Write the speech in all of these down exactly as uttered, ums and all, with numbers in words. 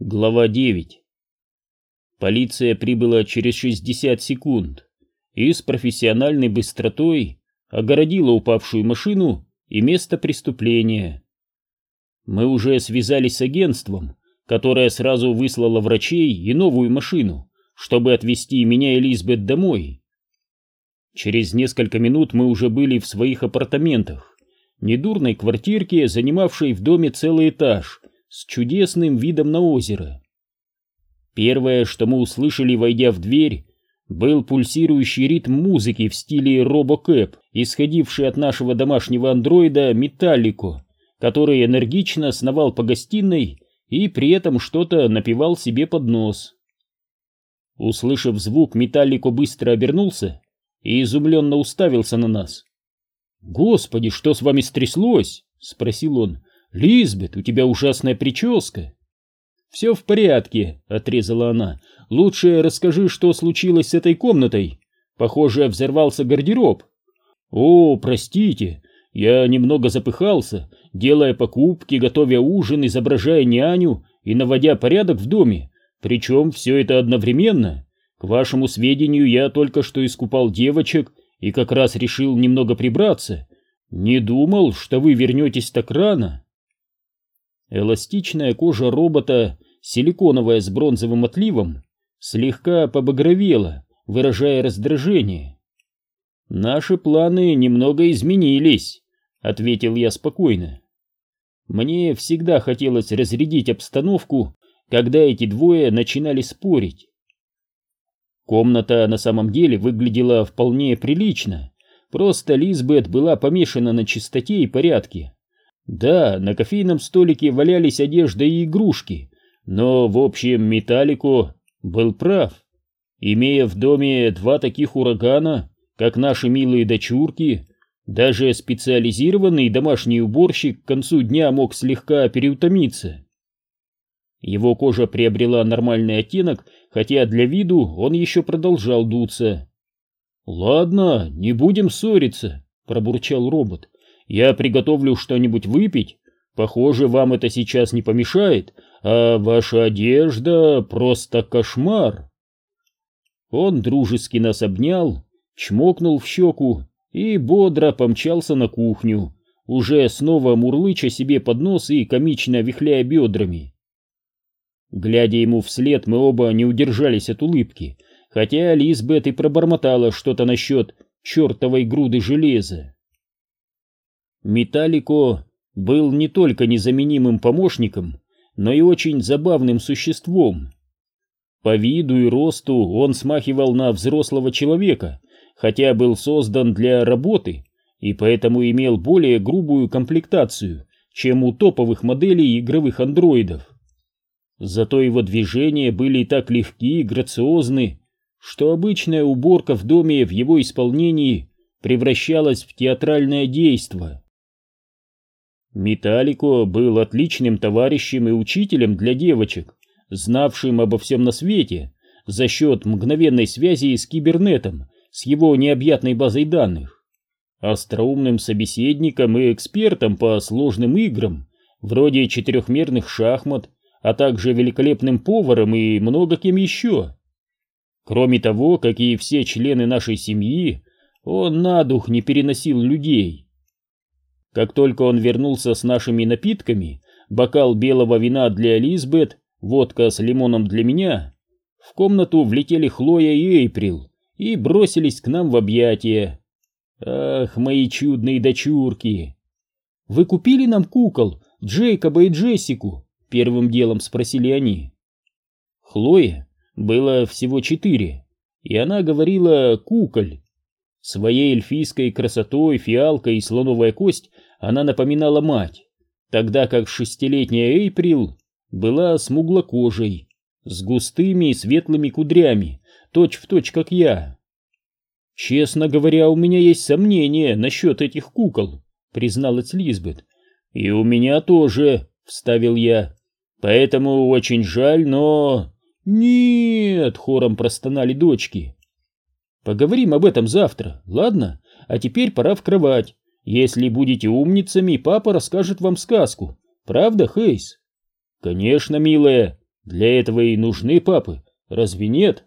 Глава девять. Полиция прибыла через шестьдесят секунд и с профессиональной быстротой огородила упавшую машину и место преступления. Мы уже связались с агентством, которое сразу выслало врачей и новую машину, чтобы отвезти меня и Лизбет домой. Через несколько минут мы уже были в своих апартаментах, недурной квартирке, занимавшей в доме целый этаж, с чудесным видом на озеро. Первое, что мы услышали, войдя в дверь, был пульсирующий ритм музыки в стиле робокэп, исходивший от нашего домашнего андроида Металлико, который энергично сновал по гостиной и при этом что-то напевал себе под нос. Услышав звук, Металлико быстро обернулся и изумленно уставился на нас. «Господи, что с вами стряслось?» — спросил он. «Лизбет, у тебя ужасная прическа». «Все в порядке», — отрезала она. «Лучше расскажи, что случилось с этой комнатой. Похоже, взорвался гардероб». «О, простите, я немного запыхался, делая покупки, готовя ужин, изображая няню и наводя порядок в доме. Причем все это одновременно. К вашему сведению, я только что искупал девочек и как раз решил немного прибраться. Не думал, что вы вернетесь так рано». Эластичная кожа робота, силиконовая с бронзовым отливом, слегка побагровела, выражая раздражение. «Наши планы немного изменились», — ответил я спокойно. Мне всегда хотелось разрядить обстановку, когда эти двое начинали спорить. Комната на самом деле выглядела вполне прилично, просто Лизбет была помешана на чистоте и порядке. Да, на кофейном столике валялись одежда и игрушки, но, в общем, Металлико был прав. Имея в доме два таких урагана, как наши милые дочурки, даже специализированный домашний уборщик к концу дня мог слегка переутомиться. Его кожа приобрела нормальный оттенок, хотя для виду он еще продолжал дуться. «Ладно, не будем ссориться», — пробурчал робот. «Я приготовлю что-нибудь выпить. Похоже, вам это сейчас не помешает, а ваша одежда просто кошмар». Он дружески нас обнял, чмокнул в щеку и бодро помчался на кухню, уже снова мурлыча себе под нос и комично вихляя бедрами. Глядя ему вслед, мы оба не удержались от улыбки, хотя Лизбет и пробормотала что-то насчет чертовой груды железа. Металлико был не только незаменимым помощником, но и очень забавным существом. По виду и росту он смахивал на взрослого человека, хотя был создан для работы и поэтому имел более грубую комплектацию, чем у топовых моделей игровых андроидов. Зато его движения были так легки и грациозны, что обычная уборка в доме в его исполнении превращалась в театральное действо. Металлико был отличным товарищем и учителем для девочек, знавшим обо всем на свете за счет мгновенной связи с кибернетом, с его необъятной базой данных, остроумным собеседником и экспертом по сложным играм, вроде четырехмерных шахмат, а также великолепным поваром и много кем еще. Кроме того, как и все члены нашей семьи, он на дух не переносил людей. Как только он вернулся с нашими напитками, бокал белого вина для Лизбет, водка с лимоном для меня, в комнату влетели Хлоя и Эйприл и бросились к нам в объятия. Ах, мои чудные дочурки! «Вы купили нам кукол, Джейкоба и Джессику?» — первым делом спросили они. Хлое было всего четыре, и она говорила «куколь». Своей эльфийской красотой, фиалкой и слоновая кость она напоминала мать, тогда как шестилетняя Эйприл была смуглокожей, с густыми и светлыми кудрями, точь-в-точь как я. «Честно говоря, у меня есть сомнения насчет этих кукол», — призналась Лизбет. «И у меня тоже», — вставил я. «Поэтому очень жаль, но...» «Нет!» — хором простонали дочки. «Поговорим об этом завтра, ладно? А теперь пора в кровать. Если будете умницами, папа расскажет вам сказку. Правда, Хейс?» «Конечно, милая», Для этого и нужны папы, разве нет?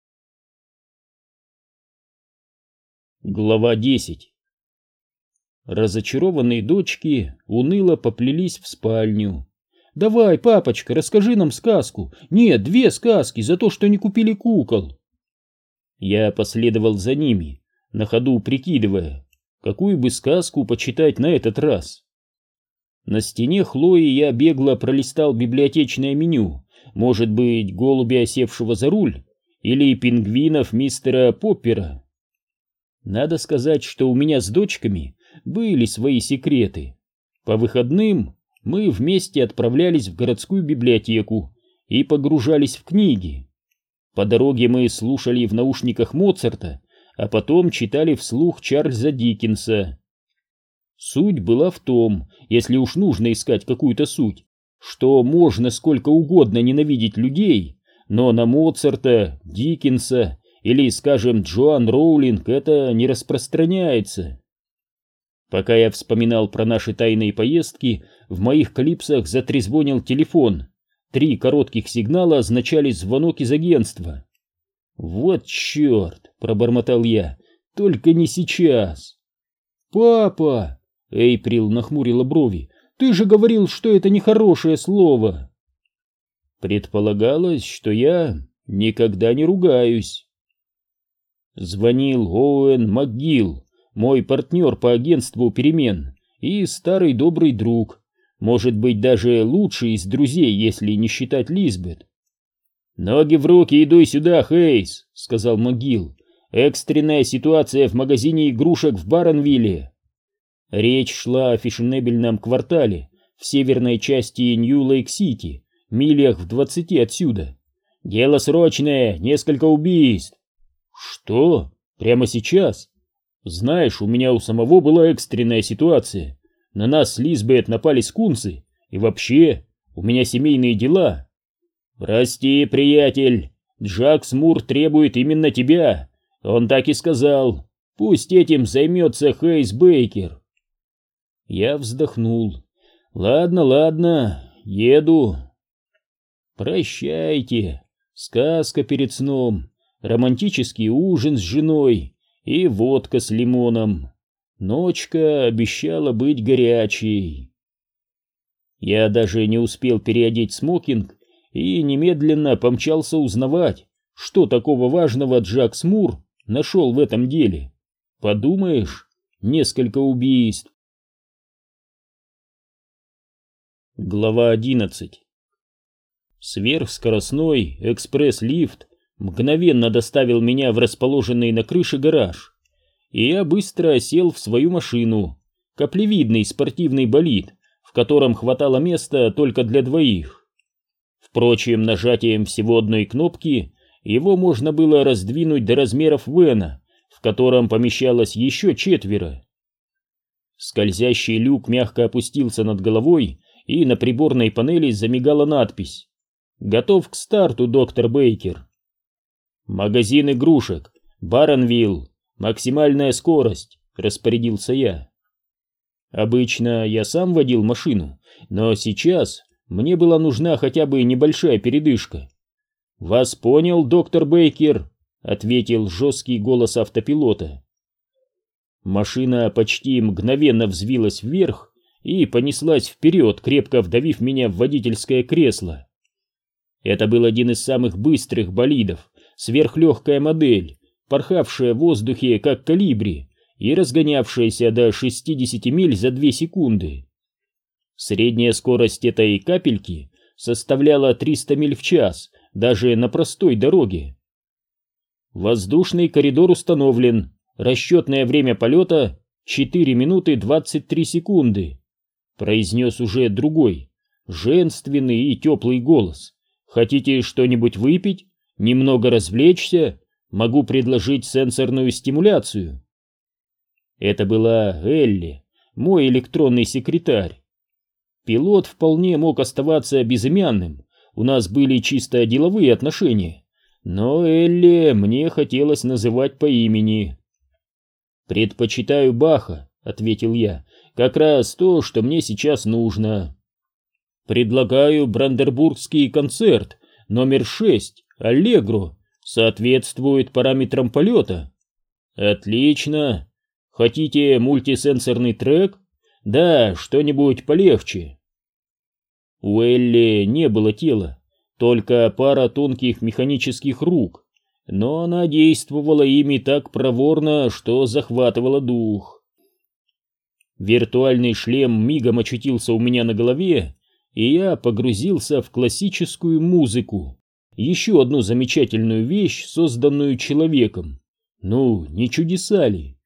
Глава десять. Разочарованные дочки уныло поплелись в спальню. «Давай, папочка, расскажи нам сказку. Нет, две сказки за то, что не купили кукол». Я последовал за ними, на ходу прикидывая, какую бы сказку почитать на этот раз. На стене Хлои я бегло пролистал библиотечное меню, может быть, голубя, осевшего за руль, или пингвинов мистера Поппера. Надо сказать, что у меня с дочками были свои секреты. По выходным мы вместе отправлялись в городскую библиотеку и погружались в книги. По дороге мы слушали в наушниках Моцарта, а потом читали вслух Чарльза Диккенса. Суть была в том, если уж нужно искать какую-то суть, что можно сколько угодно ненавидеть людей, но на Моцарта, Диккенса или, скажем, Джоан Роулинг это не распространяется. Пока я вспоминал про наши тайные поездки, в моих клипсах затрезвонил телефон. Три коротких сигнала означали звонок из агентства. «Вот черт!» — пробормотал я. «Только не сейчас!» «Папа!» — Эйприл нахмурила брови. «Ты же говорил, что это нехорошее слово!» Предполагалось, что я никогда не ругаюсь. Звонил Оуэн МакГилл, мой партнер по агентству перемен и старый добрый друг, может быть, даже лучший из друзей, если не считать Лизбет. «Ноги в руки, иду сюда, Хейс», — сказал МакГилл. «Экстренная ситуация в магазине игрушек в Баронвилле». Речь шла о фешенебельном квартале в северной части Нью-Лейк-Сити, милях в двадцати отсюда. «Дело срочное, несколько убийств». «Что? Прямо сейчас? Знаешь, у меня у самого была экстренная ситуация. На нас с Лизбет напали скунсы, и вообще, у меня семейные дела». «Прости, приятель, Джакс Мур требует именно тебя. Он так и сказал. Пусть этим займется Хейс Бейкер». Я вздохнул. «Ладно, ладно, еду». Прощайте. Сказка перед сном, романтический ужин с женой и водка с лимоном. Ночка обещала быть горячей. Я даже не успел переодеть смокинг и немедленно помчался узнавать, что такого важного Джакс Мур нашел в этом деле. Подумаешь, несколько убийств. Глава одиннадцать. Сверхскоростной экспресс-лифт мгновенно доставил меня в расположенный на крыше гараж, и я быстро сел в свою машину, каплевидный спортивный болид, в котором хватало места только для двоих. Впрочем, нажатием всего одной кнопки его можно было раздвинуть до размеров вэна, в котором помещалось еще четверо. Скользящий люк мягко опустился над головой, и на приборной панели замигала надпись: «Готов к старту, доктор Бейкер». «Магазин игрушек, Баронвилл, максимальная скорость», — распорядился я. Обычно я сам водил машину, но сейчас мне была нужна хотя бы небольшая передышка. «Вас понял, доктор Бейкер», — ответил жесткий голос автопилота. Машина почти мгновенно взвилась вверх и понеслась вперед, крепко вдавив меня в водительское кресло. Это был один из самых быстрых болидов, сверхлегкая модель, порхавшая в воздухе как колибри и разгонявшаяся до шестидесяти миль за две секунды. Средняя скорость этой капельки составляла триста миль в час, даже на простой дороге. «Воздушный коридор установлен, расчетное время полета четыре минуты двадцать три секунды», произнес уже другой, женственный и теплый голос. «Хотите что-нибудь выпить? Немного развлечься? Могу предложить сенсорную стимуляцию». Это была Элли, мой электронный секретарь. Пилот вполне мог оставаться безымянным, у нас были чисто деловые отношения, но Элли мне хотелось называть по имени. «Предпочитаю Баха», — ответил я, — «как раз то, что мне сейчас нужно». «Предлагаю брандербургский концерт номер шесть, Аллегро, соответствует параметрам полета. Отлично. Хотите мультисенсорный трек? Да, что-нибудь полегче. У Элли не было тела, только пара тонких механических рук, но она действовала ими так проворно, что захватывала дух. Виртуальный шлем мигом очутился у меня на голове, и я погрузился в классическую музыку, еще одну замечательную вещь, созданную человеком. Ну, не чудеса ли?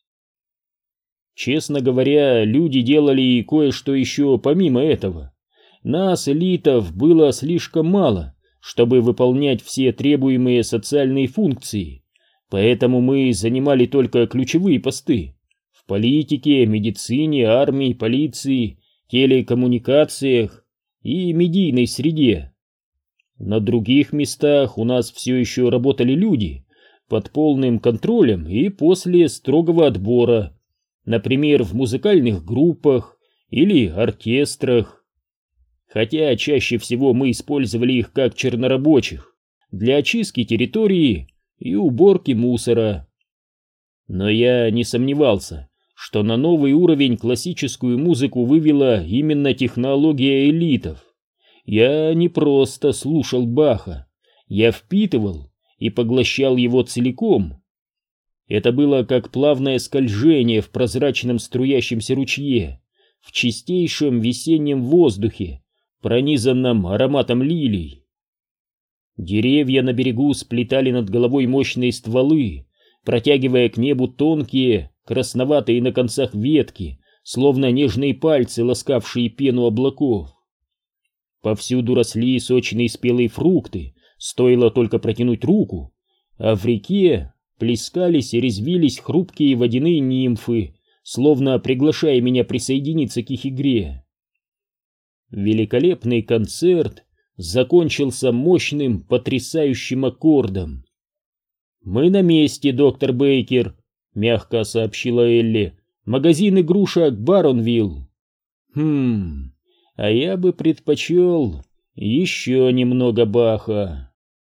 Честно говоря, люди делали и кое-что еще помимо этого. Нас, элитов, было слишком мало, чтобы выполнять все требуемые социальные функции, поэтому мы занимали только ключевые посты в политике, медицине, армии, полиции, телекоммуникациях и медийной среде. На других местах у нас все еще работали люди под полным контролем и после строгого отбора, например, в музыкальных группах или оркестрах. Хотя чаще всего мы использовали их как чернорабочих для очистки территории и уборки мусора. Но я не сомневался, что на новый уровень классическую музыку вывела именно технология элитов. Я не просто слушал Баха, я впитывал и поглощал его целиком. Это было как плавное скольжение в прозрачном струящемся ручье, в чистейшем весеннем воздухе, пронизанном ароматом лилий. Деревья на берегу сплетали над головой мощные стволы, протягивая к небу тонкие, красноватые на концах ветки, словно нежные пальцы, ласкавшие пену облаков. Повсюду росли сочные спелые фрукты, стоило только протянуть руку, а в реке плескались и резвились хрупкие водяные нимфы, словно приглашая меня присоединиться к их игре. Великолепный концерт закончился мощным, потрясающим аккордом. «Мы на месте, доктор Бейкер», — мягко сообщила Элли. «Магазин игрушек Баронвилл». «Хм, а я бы предпочел еще немного Баха».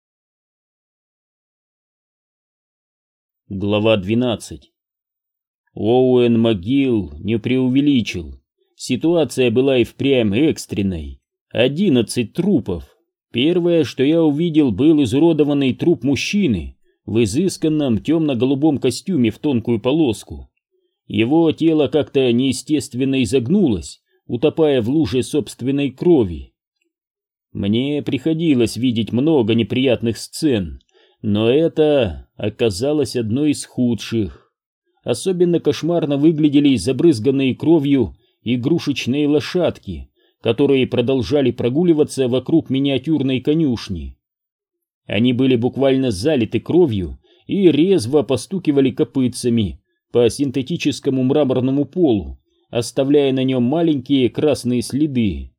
Глава двенадцать. Оуэн МcGill не преувеличил. Ситуация была и впрямь экстренной. Одиннадцать трупов. Первое, что я увидел, был изуродованный труп мужчины в изысканном темно-голубом костюме в тонкую полоску. Его тело как-то неестественно изогнулось, утопая в луже собственной крови. Мне приходилось видеть много неприятных сцен, но это оказалось одной из худших. Особенно кошмарно выглядели забрызганные кровью игрушечные лошадки, которые продолжали прогуливаться вокруг миниатюрной конюшни. Они были буквально залиты кровью и резво постукивали копытцами по синтетическому мраморному полу, оставляя на нем маленькие красные следы.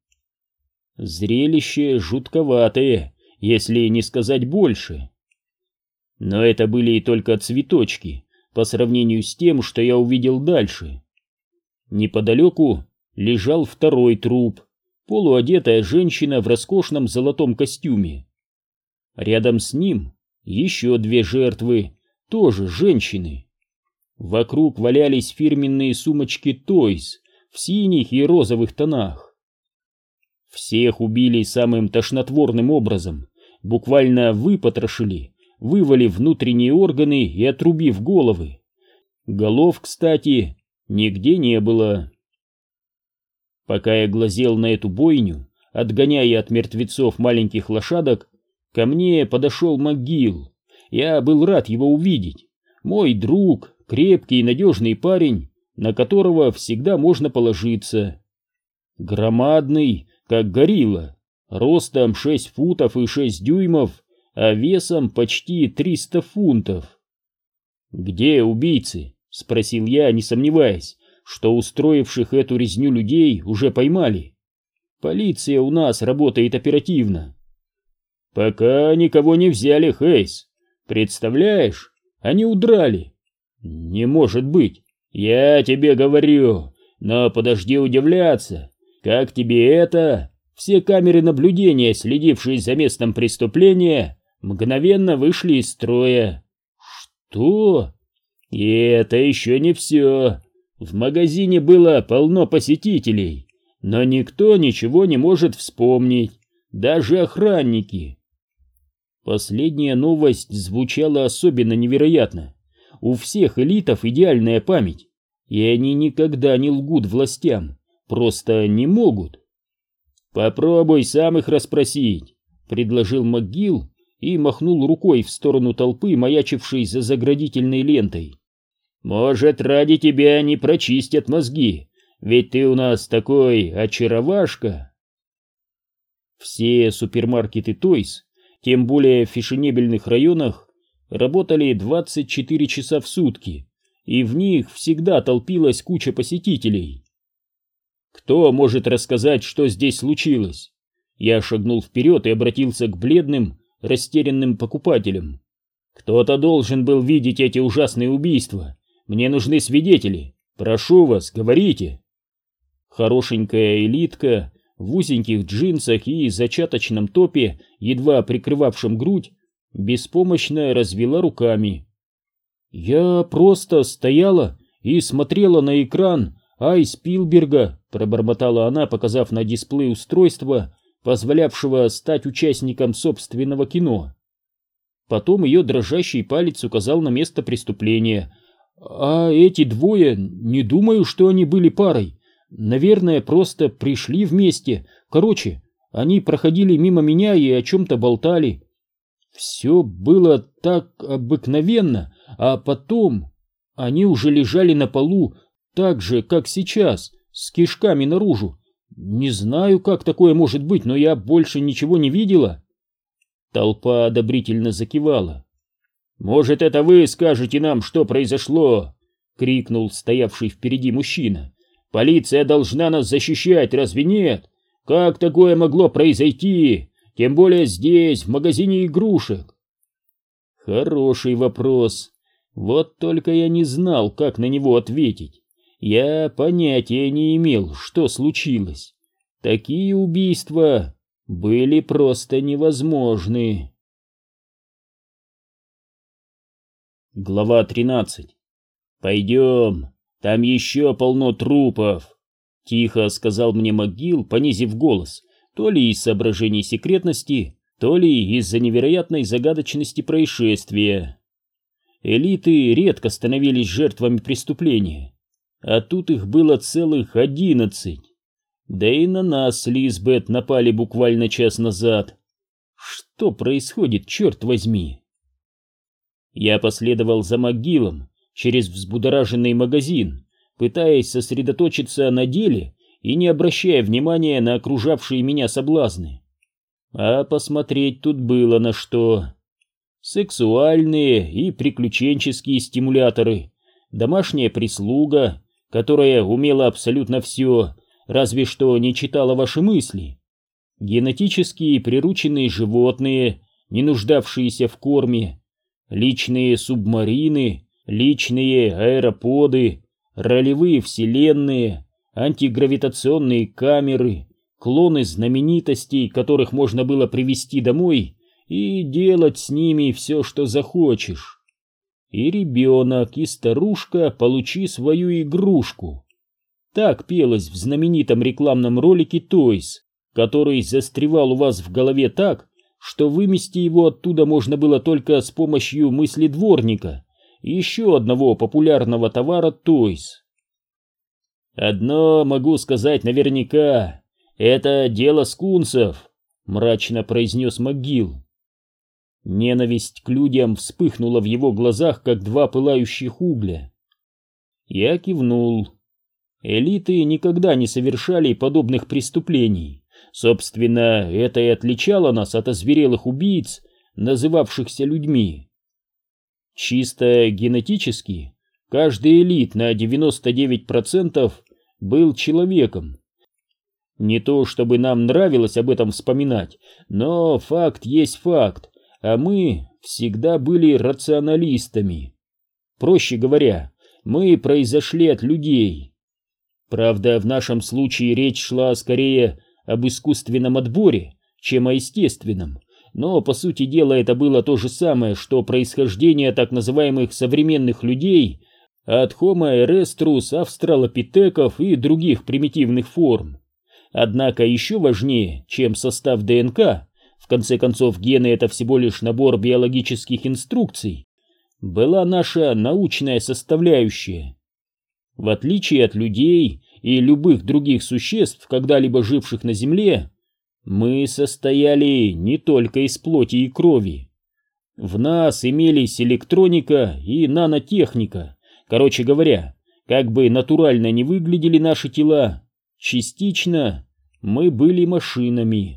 Зрелище жутковатое, если не сказать больше. Но это были только цветочки по сравнению с тем, что я увидел дальше. Неподалеку лежал второй труп, полуодетая женщина в роскошном золотом костюме. Рядом с ним еще две жертвы, тоже женщины. Вокруг валялись фирменные сумочки Toys в синих и розовых тонах. Всех убили самым тошнотворным образом, буквально выпотрошили, вывалив внутренние органы и отрубив головы. Голов, кстати, нигде не было. Пока я глазел на эту бойню, отгоняя от мертвецов маленьких лошадок, ко мне подошел МcGill. Я был рад его увидеть. Мой друг, крепкий и надежный парень, на которого всегда можно положиться. Громадный, как горилла, ростом шесть футов и шесть дюймов, а весом почти триста фунтов. «Где убийцы?» — спросил я, не сомневаясь, что устроивших эту резню людей уже поймали. «Полиция у нас работает оперативно». «Пока никого не взяли, Хейс. Представляешь, они удрали». «Не может быть. Я тебе говорю, но подожди удивляться. Как тебе это?» все камеры наблюдения, следившие за местом преступления, мгновенно вышли из строя. Что? И это еще не все. В магазине было полно посетителей, но никто ничего не может вспомнить, даже охранники. Последняя новость звучала особенно невероятно. У всех элитов идеальная память, и они никогда не лгут властям, просто не могут. «Попробуй сам их расспросить», — предложил МcGill и махнул рукой в сторону толпы, маячившей за заградительной лентой. «Может, ради тебя они прочистят мозги, ведь ты у нас такой очаровашка». Все супермаркеты Тойс, тем более в фешенебельных районах, работали двадцать четыре часа в сутки, и в них всегда толпилась куча посетителей. «Кто может рассказать, что здесь случилось?» Я шагнул вперед и обратился к бледным, растерянным покупателям. «Кто-то должен был видеть эти ужасные убийства. Мне нужны свидетели. Прошу вас, говорите». Хорошенькая элитка в узеньких джинсах и зачаточном топе, едва прикрывавшем грудь, беспомощно развела руками. «Я просто стояла и смотрела на экран Ай Спилберга», пробормотала она, показав на дисплей устройства, позволявшего стать участником собственного кино. Потом ее дрожащий палец указал на место преступления. «А эти двое, не думаю, что они были парой. Наверное, просто пришли вместе. Короче, они проходили мимо меня и о чем-то болтали. Все было так обыкновенно, а потом они уже лежали на полу так же, как сейчас, с кишками наружу. Не знаю, как такое может быть, но я больше ничего не видела». Толпа одобрительно закивала. «Может, это вы скажете нам, что произошло?» — крикнул стоявший впереди мужчина. «Полиция должна нас защищать, разве нет? Как такое могло произойти? Тем более здесь, в магазине игрушек». Хороший вопрос. Вот только я не знал, как на него ответить. Я понятия не имел, что случилось. Такие убийства были просто невозможны. Глава тринадцать. «Пойдем, там еще полно трупов», — тихо сказал мне МcGill, понизив голос, то ли из соображений секретности, то ли из-за невероятной загадочности происшествия. Элиты редко становились жертвами преступления, а тут их было целых одиннадцать. Да и на нас с Лизбет напали буквально час назад. Что происходит, черт возьми? Я последовал за МcGill'ом через взбудораженный магазин, пытаясь сосредоточиться на деле и не обращая внимания на окружавшие меня соблазны. А посмотреть тут было на что. Сексуальные и приключенческие стимуляторы, домашняя прислуга, которая умела абсолютно все, разве что не читала ваши мысли, генетически прирученные животные, не нуждавшиеся в корме, личные субмарины, личные аэроподы, ролевые вселенные, антигравитационные камеры, клоны знаменитостей, которых можно было привезти домой и делать с ними все, что захочешь. И ребенок, и старушка, получи свою игрушку. Так пелось в знаменитом рекламном ролике Toys, который застревал у вас в голове так, что вымести его оттуда можно было только с помощью мысли дворника, еще одного популярного товара Toys. «Одно могу сказать наверняка, это дело скунсов», — мрачно произнес МcGill. Ненависть к людям вспыхнула в его глазах, как два пылающих угля. Я кивнул. Элиты никогда не совершали подобных преступлений. Собственно, это и отличало нас от озверелых убийц, называвшихся людьми. Чисто генетически, каждый элит на девяносто девять процентов был человеком. Не то чтобы нам нравилось об этом вспоминать, но факт есть факт, а мы всегда были рационалистами. Проще говоря, мы произошли от людей. Правда, в нашем случае речь шла скорее об искусственном отборе, чем о естественном, но по сути дела это было то же самое, что происхождение так называемых современных людей от Homo erectus, австралопитеков и других примитивных форм. Однако еще важнее, чем состав ДНК, в конце концов гены — это всего лишь набор биологических инструкций, была наша научная составляющая. В отличие от людей и любых других существ, когда-либо живших на Земле, мы состояли не только из плоти и крови. В нас имелись электроника и нанотехника. Короче говоря, как бы натурально не выглядели наши тела, частично мы были машинами.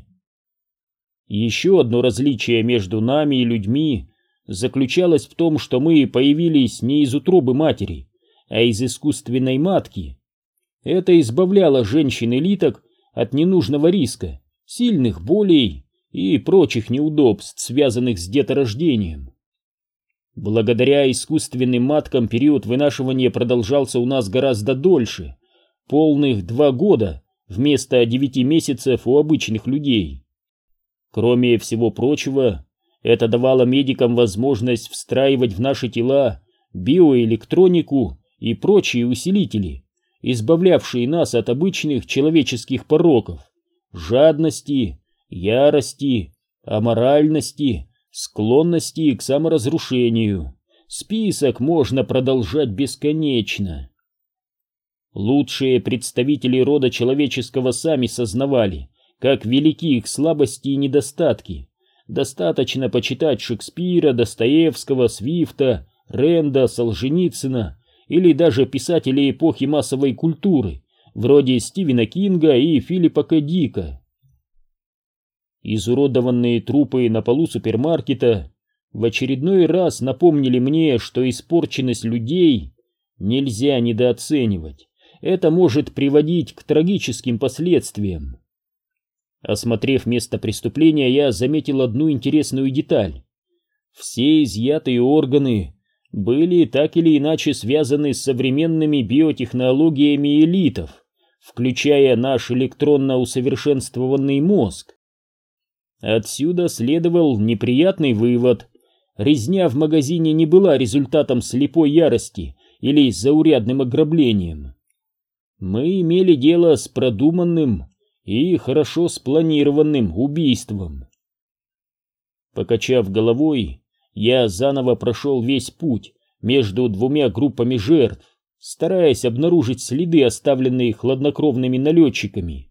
Еще одно различие между нами и людьми заключалось в том, что мы появились не из утробы матери, а из искусственной матки. Это избавляло женщин-элиток от ненужного риска, сильных болей и прочих неудобств, связанных с деторождением. Благодаря искусственным маткам период вынашивания продолжался у нас гораздо дольше, полных два года вместо девяти месяцев у обычных людей. Кроме всего прочего, это давало медикам возможность встраивать в наши тела биоэлектронику и прочие усилители, избавлявшие нас от обычных человеческих пороков: жадности, ярости, аморальности, склонности к саморазрушению. Список можно продолжать бесконечно. Лучшие представители рода человеческого сами сознавали, как велики их слабости и недостатки. Достаточно почитать Шекспира, Достоевского, Свифта, Ренда, Солженицына или даже писателей эпохи массовой культуры, вроде Стивена Кинга и Филиппа К. Дика. Изуродованные трупы на полу супермаркета в очередной раз напомнили мне, что испорченность людей нельзя недооценивать. Это может приводить к трагическим последствиям. Осмотрев место преступления, я заметил одну интересную деталь. Все изъятые органы были так или иначе связаны с современными биотехнологиями элитов, включая наш электронно усовершенствованный мозг. Отсюда следовал неприятный вывод: резня в магазине не была результатом слепой ярости или заурядным ограблением. Мы имели дело с продуманным и хорошо спланированным убийством. Покачав головой, я заново прошел весь путь между двумя группами жертв, стараясь обнаружить следы, оставленные хладнокровными налетчиками.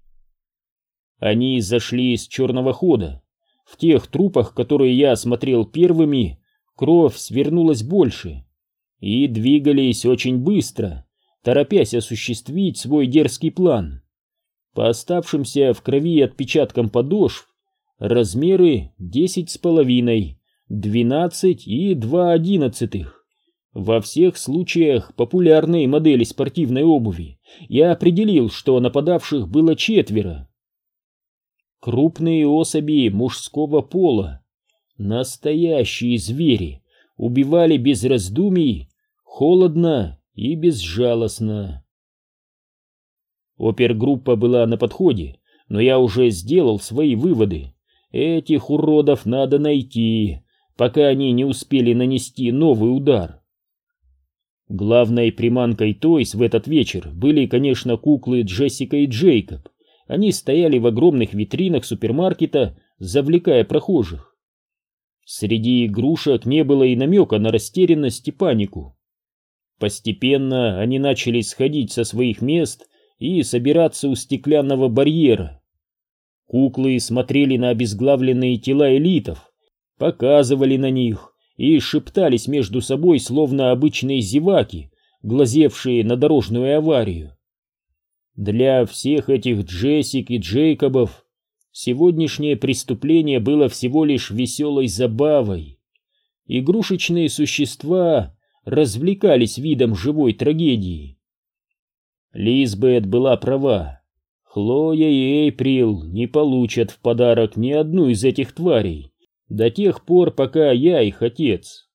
Они зашли из черного хода. В тех трупах, которые я осмотрел первыми, кровь свернулась больше, и двигались очень быстро, торопясь осуществить свой дерзкий план. По оставшимся в крови отпечаткам подошв размеры десять с половиной, двенадцать и два одиннадцатых. Во всех случаях популярной модели спортивной обуви. Я определил, что нападавших было четверо. Крупные особи мужского пола, настоящие звери, убивали без раздумий, холодно и безжалостно. Опергруппа была на подходе, но я уже сделал свои выводы. Этих уродов надо найти, пока они не успели нанести новый удар. Главной приманкой Тойс в этот вечер были, конечно, куклы Джессика и Джейкоб. Они стояли в огромных витринах супермаркета, завлекая прохожих. Среди игрушек не было и намека на растерянность и панику. Постепенно они начали сходить со своих мест и собираться у стеклянного барьера. Куклы смотрели на обезглавленные тела элитов, показывали на них и шептались между собой, словно обычные зеваки, глазевшие на дорожную аварию. Для всех этих Джессик и Джейкобов сегодняшнее преступление было всего лишь веселой забавой. Игрушечные существа развлекались видом живой трагедии. Лизбет была права. Хлоя и Эйприл не получат в подарок ни одну из этих тварей до тех пор, пока я их отец.